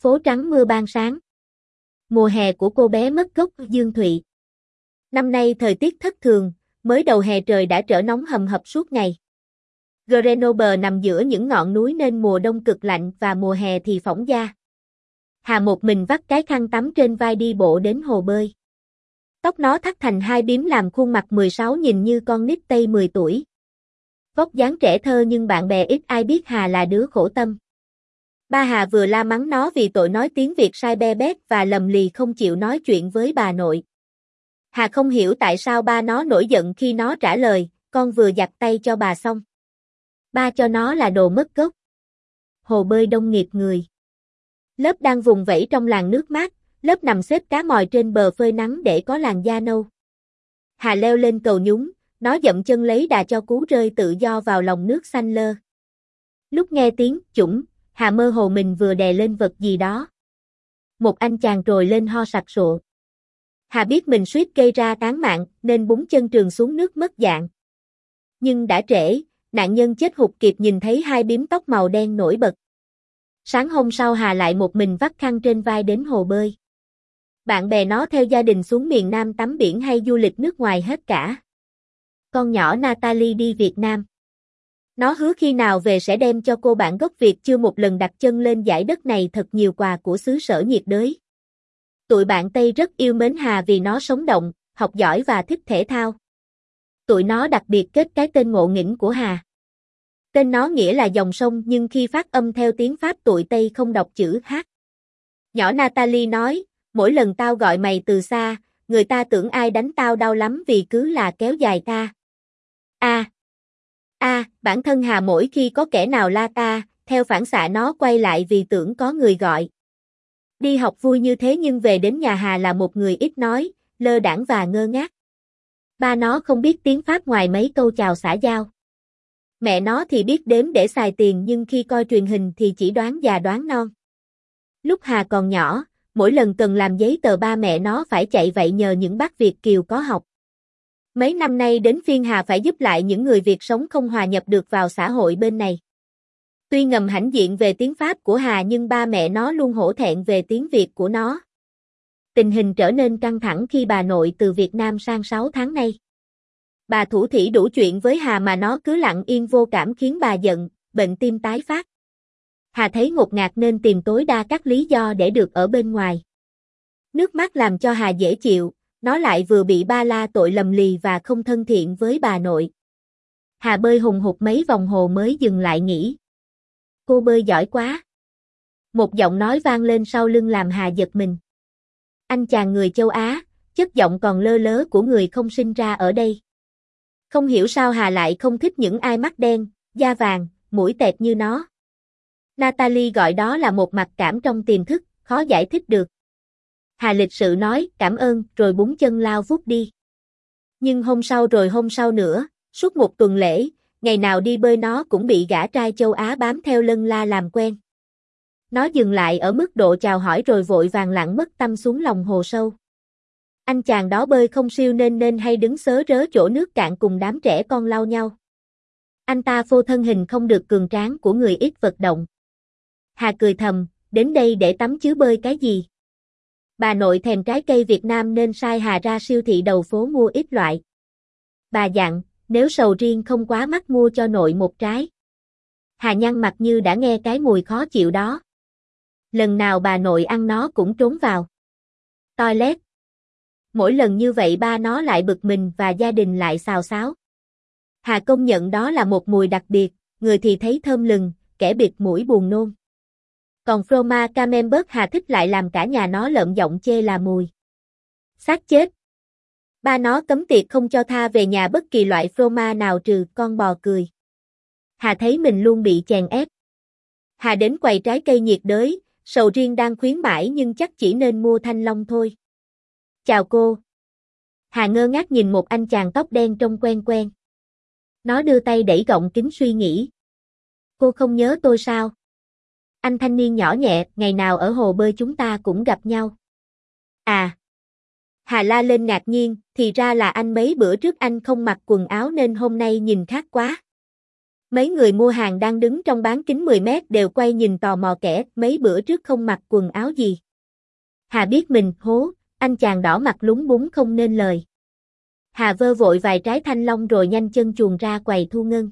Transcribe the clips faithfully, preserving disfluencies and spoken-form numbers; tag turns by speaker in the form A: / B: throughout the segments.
A: Phố trắng mưa ban sáng. Mùa hè của cô bé mất gốc Dương Thụy. Năm nay thời tiết thất thường, mới đầu hè trời đã trở nóng hầm hập suốt ngày. Grenoble nằm giữa những ngọn núi nên mùa đông cực lạnh và mùa hè thì phỏng da. Hà một mình vắt cái khăn tắm trên vai đi bộ đến hồ bơi. Tóc nó thắt thành hai bím làm khuôn mặt mười sáu nhìn như con nít Tây mười tuổi. Vóc dáng trẻ thơ nhưng bạn bè ít ai biết Hà là đứa khổ tâm. Ba Hà vừa la mắng nó vì tội nói tiếng Việt sai be bét và lầm lì không chịu nói chuyện với bà nội. Hà không hiểu tại sao ba nó nổi giận khi nó trả lời, con vừa giặt tay cho bà xong. Ba cho nó là đồ mất gốc. Hồ bơi đông nghịt người. Lớp đang vùng vẫy trong làn nước mát, lớp nằm xếp cá mòi trên bờ phơi nắng để có làn da nâu. Hà leo lên cầu nhúng, nó dậm chân lấy đà cho cú rơi tự do vào lòng nước xanh lơ. Lúc nghe tiếng chủng, Hà mơ hồ mình vừa đè lên vật gì đó. Một anh chàng trồi lên ho sặc sụa. Hà biết mình suýt gây ra án mạng nên búng chân trườn xuống nước mất dạng. Nhưng đã trễ, nạn nhân chết hụt kịp nhìn thấy hai bím tóc màu đen nổi bật. Sáng hôm sau Hà lại một mình vắt khăn trên vai đến hồ bơi. Bạn bè nó theo gia đình xuống miền Nam tắm biển hay du lịch nước ngoài hết cả. Con nhỏ Natalie đi Việt Nam. Nó hứa khi nào về sẽ đem cho cô bạn gốc Việt chưa một lần đặt chân lên dải đất này thật nhiều quà của xứ sở nhiệt đới. Tụi bạn Tây rất yêu mến Hà vì nó sống động, học giỏi và thích thể thao. Tụi nó đặc biệt kết cái tên ngộ nghĩnh của Hà. Tên nó nghĩa là dòng sông nhưng khi phát âm theo tiếng Pháp tụi Tây không đọc chữ H. Nhỏ Natalie nói, mỗi lần tao gọi mày từ xa, người ta tưởng ai đánh tao đau lắm vì cứ là kéo dài ta. A. A, bản thân Hà mỗi khi có kẻ nào la ta, theo phản xạ nó quay lại vì tưởng có người gọi. Đi học vui như thế nhưng về đến nhà Hà là một người ít nói, lơ đãng và ngơ ngác. Ba nó không biết tiếng Pháp ngoài mấy câu chào xã giao. Mẹ nó thì biết đếm để xài tiền nhưng khi coi truyền hình thì chỉ đoán già đoán non. Lúc Hà còn nhỏ, mỗi lần cần làm giấy tờ ba mẹ nó phải chạy vậy nhờ những bác Việt kiều có học. Mấy năm nay đến phiên Hà phải giúp lại những người Việt sống không hòa nhập được vào xã hội bên này. Tuy ngầm hãnh diện về tiếng Pháp của Hà nhưng ba mẹ nó luôn hổ thẹn về tiếng Việt của nó. Tình hình trở nên căng thẳng khi bà nội từ Việt Nam sang sáu tháng nay. Bà thủ thỉ đủ chuyện với Hà mà nó cứ lặng yên vô cảm khiến bà giận, bệnh tim tái phát. Hà thấy ngột ngạt nên tìm tối đa các lý do để được ở bên ngoài. Nước mắt làm cho Hà dễ chịu, nó lại vừa bị ba la tội lầm lì và không thân thiện với bà nội. Hà bơi hùng hục mấy vòng hồ mới dừng lại nghỉ. Cô bơi giỏi quá. Một giọng nói vang lên sau lưng làm Hà giật mình. Anh chàng người châu Á, chất giọng còn lơ lớ của người không sinh ra ở đây. Không hiểu sao Hà lại không thích những ai mắt đen, da vàng, mũi tẹt như nó. Natalie gọi đó là một mặc cảm trong tiềm thức, khó giải thích được. Hà lịch sự nói cảm ơn rồi búng chân lao vút đi. Nhưng hôm sau rồi hôm sau nữa, suốt một tuần lễ, ngày nào đi bơi nó cũng bị gã trai châu Á bám theo lân la làm quen. Nó dừng lại ở mức độ chào hỏi rồi vội vàng lặn mất tăm xuống lòng hồ sâu. Anh chàng đó bơi không siêu nên nên hay đứng xớ rớ chỗ nước cạn cùng đám trẻ con lau nhau. Anh ta phô thân hình không được cường tráng của người ít vận động. Hà cười thầm, đến đây để tắm chứ bơi cái gì. Bà nội thèm trái cây Việt Nam nên sai Hà ra siêu thị đầu phố mua ít loại. Bà dặn, nếu sầu riêng không quá mắc mua cho nội một trái. Hà nhăn mặt như đã nghe cái mùi khó chịu đó. Lần nào bà nội ăn nó cũng trốn vào toilet. Mỗi lần như vậy ba nó lại bực mình và gia đình lại xào xáo. Hà công nhận đó là một mùi đặc biệt, người thì thấy thơm lừng, kẻ bịt mũi buồn nôn. Còn fromage Camembert Hà thích lại làm cả nhà nó lợm giọng chê là mùi xác chết. Ba nó cấm tiệc không cho tha về nhà bất kỳ loại fromage nào trừ con bò cười. Hà thấy mình luôn bị chèn ép. Hà đến quầy trái cây nhiệt đới, sầu riêng đang khuyến mãi nhưng chắc chỉ nên mua thanh long thôi. Chào cô. Hà ngơ ngác nhìn một anh chàng tóc đen trông quen quen. Nó đưa tay đẩy gọng kính suy nghĩ. Cô không nhớ tôi sao? Anh thanh niên nhỏ nhẹ, ngày nào ở hồ bơi chúng ta cũng gặp nhau. À. Hà la lên ngạc nhiên, thì ra là anh mấy bữa trước anh không mặc quần áo nên hôm nay nhìn khác quá. Mấy người mua hàng đang đứng trong bán kính mười mét đều quay nhìn tò mò kẻ mấy bữa trước không mặc quần áo gì. Hà biết mình hố, anh chàng đỏ mặt lúng búng không nên lời. Hà vơ vội vài trái thanh long rồi nhanh chân chuồn ra quầy thu ngân.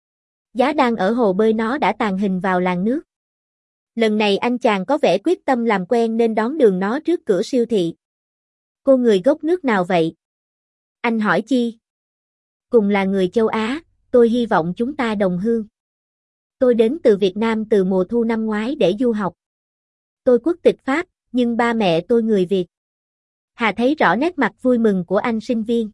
A: Giá đang ở hồ bơi nó đã tàng hình vào làn nước. Lần này anh chàng có vẻ quyết tâm làm quen nên đón đường nó trước cửa siêu thị. Cô người gốc nước nào vậy? Anh hỏi chi? Cùng là người châu Á, tôi hy vọng chúng ta đồng hương. Tôi đến từ Việt Nam từ mùa thu năm ngoái để du học. Tôi quốc tịch Pháp, nhưng ba mẹ tôi người Việt. Hà thấy rõ nét mặt vui mừng của anh sinh viên.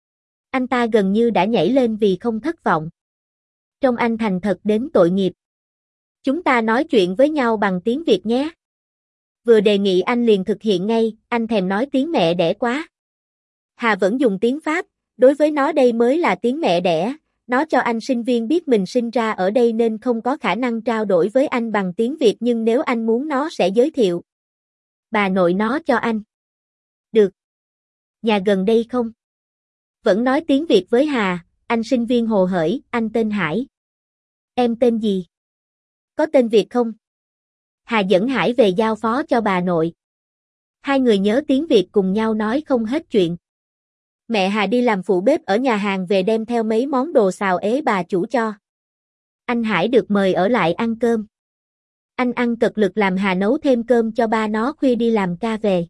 A: Anh ta gần như đã nhảy lên vì không thất vọng. Trông anh thành thật đến tội nghiệp. Chúng ta nói chuyện với nhau bằng tiếng Việt nhé. Vừa đề nghị anh liền thực hiện ngay, anh thèm nói tiếng mẹ đẻ quá. Hà vẫn dùng tiếng Pháp, đối với nó đây mới là tiếng mẹ đẻ. Nó cho anh sinh viên biết mình sinh ra ở đây nên không có khả năng trao đổi với anh bằng tiếng Việt, nhưng nếu anh muốn nó sẽ giới thiệu bà nội nó cho anh. Được. Nhà gần đây không? Vẫn nói tiếng Việt với Hà, anh sinh viên hồ hởi, anh tên Hải. Em tên gì? Có tên Việt không? Hà dẫn Hải về giao phó cho bà nội. Hai người nhớ tiếng Việt cùng nhau nói không hết chuyện. Mẹ Hà đi làm phụ bếp ở nhà hàng về đem theo mấy món đồ xào ế bà chủ cho. Anh Hải được mời ở lại ăn cơm. Anh ăn cật lực làm Hà nấu thêm cơm cho ba nó khuya đi làm ca về.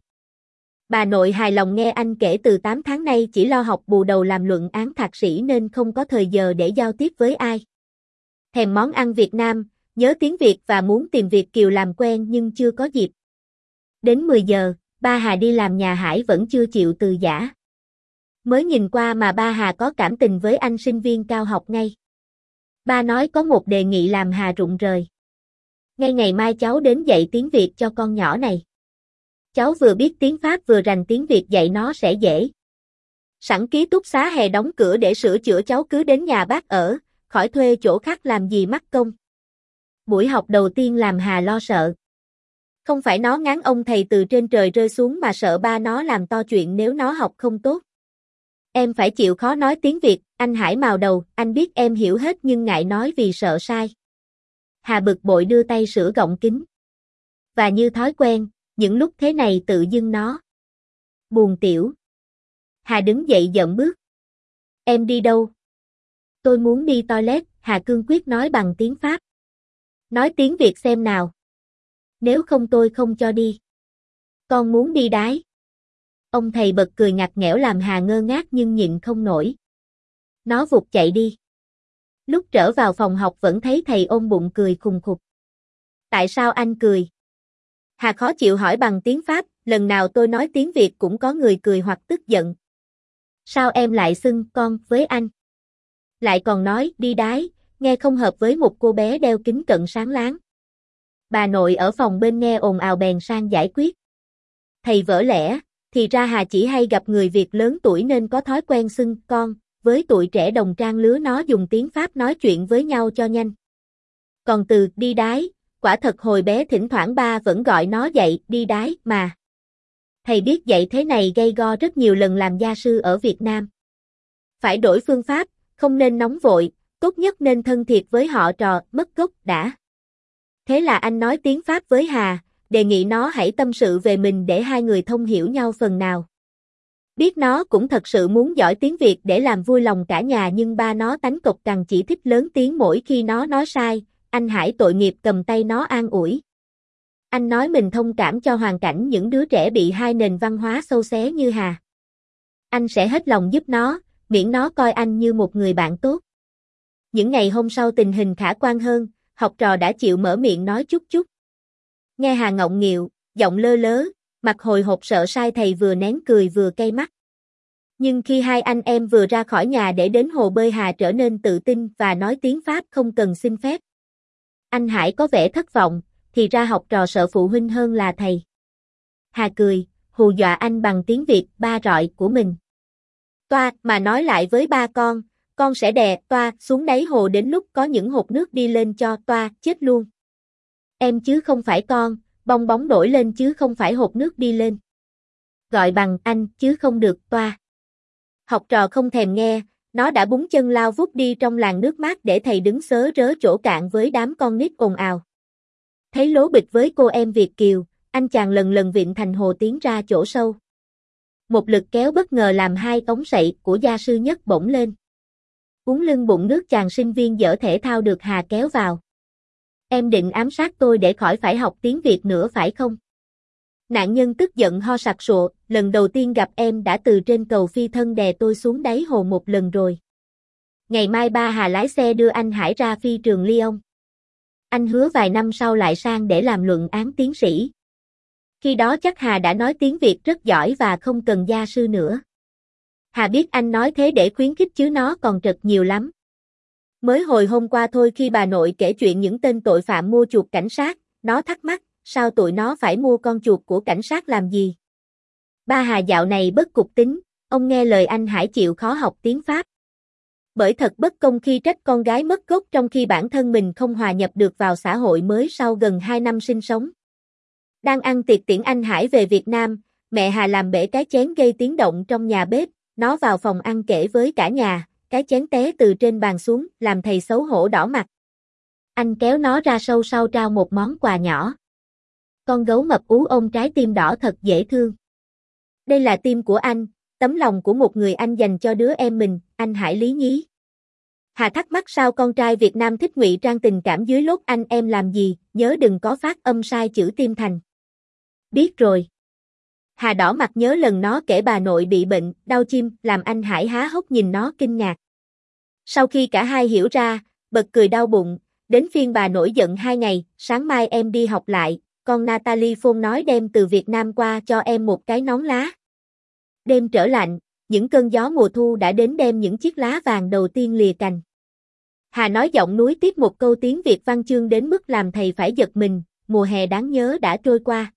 A: Bà nội hài lòng nghe anh kể từ tám tháng nay chỉ lo học bù đầu làm luận án thạc sĩ nên không có thời giờ để giao tiếp với ai. Thèm món ăn Việt Nam, nhớ tiếng Việt và muốn tìm Việt kiều làm quen nhưng chưa có dịp. Đến mười giờ, ba Hà đi làm nhà Hải vẫn chưa chịu từ giã. Mới nhìn qua mà ba Hà có cảm tình với anh sinh viên cao học ngay. Ba nói có một đề nghị làm Hà rụng rời. Ngay ngày mai cháu đến dạy tiếng Việt cho con nhỏ này. Cháu vừa biết tiếng Pháp vừa rành tiếng Việt dạy nó sẽ dễ. Sẵn ký túc xá hè đóng cửa để sửa chữa, cháu cứ đến nhà bác ở, khỏi thuê chỗ khác làm gì mắc công. Buổi học đầu tiên làm Hà lo sợ. Không phải nó ngán ông thầy từ trên trời rơi xuống mà sợ ba nó làm to chuyện nếu nó học không tốt. Em phải chịu khó nói tiếng Việt, anh Hải mào đầu, anh biết em hiểu hết nhưng ngại nói vì sợ sai. Hà bực bội đưa tay sửa gọng kính. Và như thói quen, những lúc thế này tự dưng nó buồn tiểu. Hà đứng dậy dậm bước. Em đi đâu? Tôi muốn đi toilet, Hà cương quyết nói bằng tiếng Pháp. Nói tiếng Việt xem nào. Nếu không tôi không cho đi. Con muốn đi đái. Ông thầy bật cười ngặt nghẽo làm Hà ngơ ngác nhưng nhịn không nổi. Nó vụt chạy đi. Lúc trở vào phòng học vẫn thấy thầy ôm bụng cười khùng khục. Tại sao anh cười? Hà khó chịu hỏi bằng tiếng Pháp, lần nào tôi nói tiếng Việt cũng có người cười hoặc tức giận. Sao em lại xưng con với anh? Lại còn nói đi đái, nghe không hợp với một cô bé đeo kính cận sáng láng. Bà nội ở phòng bên nghe ồn ào bèn sang giải quyết. Thầy vỡ lẽ, thì ra Hà chỉ hay gặp người Việt lớn tuổi nên có thói quen xưng con, với tụi trẻ đồng trang lứa nó dùng tiếng Pháp nói chuyện với nhau cho nhanh. Còn từ đi đái, quả thật hồi bé thỉnh thoảng ba vẫn gọi nó dậy đi đái mà. Thầy biết dạy thế này gây go rất nhiều lần làm gia sư ở Việt Nam. Phải đổi phương pháp, không nên nóng vội, tốt nhất nên thân thiệt với họ trò mất gốc đã. Thế là anh nói tiếng Pháp với Hà, đề nghị nó hãy tâm sự về mình để hai người thông hiểu nhau phần nào. Biết nó cũng thật sự muốn giỏi tiếng Việt để làm vui lòng cả nhà nhưng ba nó tánh cộc cằn chỉ thích lớn tiếng mỗi khi nó nói sai, anh Hải tội nghiệp cầm tay nó an ủi. Anh nói mình thông cảm cho hoàn cảnh những đứa trẻ bị hai nền văn hóa xâu xé như Hà. Anh sẽ hết lòng giúp nó, miễn nó coi anh như một người bạn tốt. Những ngày hôm sau tình hình khả quan hơn, học trò đã chịu mở miệng nói chút chút. Nghe Hà ngọng nghịu, giọng lơ lớ, mặt hồi hộp sợ sai thầy vừa nén cười vừa cay mắt. Nhưng khi hai anh em vừa ra khỏi nhà để đến hồ bơi Hà trở nên tự tin và nói tiếng Pháp không cần xin phép. Anh Hải có vẻ thất vọng, thì ra học trò sợ phụ huynh hơn là thầy. Hà cười, hù dọa anh bằng tiếng Việt ba rọi của mình. Toa, mà nói lại với ba con, con sẽ đè toa xuống đáy hồ đến lúc có những hột nước đi lên cho toa chết luôn. Em chứ không phải con, bong bóng nổi lên chứ không phải hột nước đi lên. Gọi bằng anh chứ không được toa. Học trò không thèm nghe, Nó đã búng chân lao vút đi trong làn nước mát để thầy đứng xớ rớ chỗ cạn với đám con nít ồn ào. Thấy lố bịch với cô em Việt kiều, anh chàng lần lần vịn thành hồ tiến ra chỗ sâu. Một lực kéo bất ngờ làm hai ống sậy của gia sư nhất bổng lên. Uống lưng bụng nước chàng sinh viên dở thể thao được Hà kéo vào. Em định ám sát tôi để khỏi phải học tiếng Việt nữa phải không? Nạn nhân tức giận ho sặc sụa, lần đầu tiên gặp em đã từ trên cầu phi thân đè tôi xuống đáy hồ một lần rồi. Ngày mai ba Hà lái xe đưa anh Hải ra phi trường Lyon. Anh hứa vài năm sau lại sang để làm luận án tiến sĩ. Khi đó chắc Hà đã nói tiếng Việt rất giỏi và không cần gia sư nữa. Hà biết anh nói thế để khuyến khích chứ nó còn trật nhiều lắm. Mới hồi hôm qua thôi khi bà nội kể chuyện những tên tội phạm mua chuột cảnh sát, nó thắc mắc, sao tụi nó phải mua con chuột của cảnh sát làm gì? Ba Hà dạo này bất cục tính, ông nghe lời anh Hải chịu khó học tiếng Pháp. Bởi thật bất công khi trách con gái mất gốc trong khi bản thân mình không hòa nhập được vào xã hội mới sau gần hai năm sinh sống. Đang ăn tiệc tiễn anh Hải về Việt Nam, mẹ Hà làm bể cái chén gây tiếng động trong nhà bếp, nó vào phòng ăn kể với cả nhà, cái chén té từ trên bàn xuống, làm thầy xấu hổ đỏ mặt. Anh kéo nó ra sâu sau trao một món quà nhỏ. Con gấu mập ú ôm trái tim đỏ thật dễ thương. Đây là tim của anh, tấm lòng của một người anh dành cho đứa em mình, anh Hải lý nhí. Hà thắc mắc sao con trai Việt Nam thích ngụy trang tình cảm dưới lốt anh em làm gì, nhớ đừng có phát âm sai chữ tim thành. Biết rồi. Hà đỏ mặt nhớ lần nó kể bà nội bị bệnh, đau chim, làm anh Hải há hốc nhìn nó kinh ngạc. Sau khi cả hai hiểu ra, bật cười đau bụng, đến phiên bà nổi giận hai ngày, sáng mai em đi học lại, con Natalie phone nói đem từ Việt Nam qua cho em một cái nón lá. Đêm trở lạnh, những cơn gió mùa thu đã đến đem những chiếc lá vàng đầu tiên lìa cành. Hà nói giọng núi tiếp một câu tiếng Việt văn chương đến mức làm thầy phải giật mình, mùa hè đáng nhớ đã trôi qua.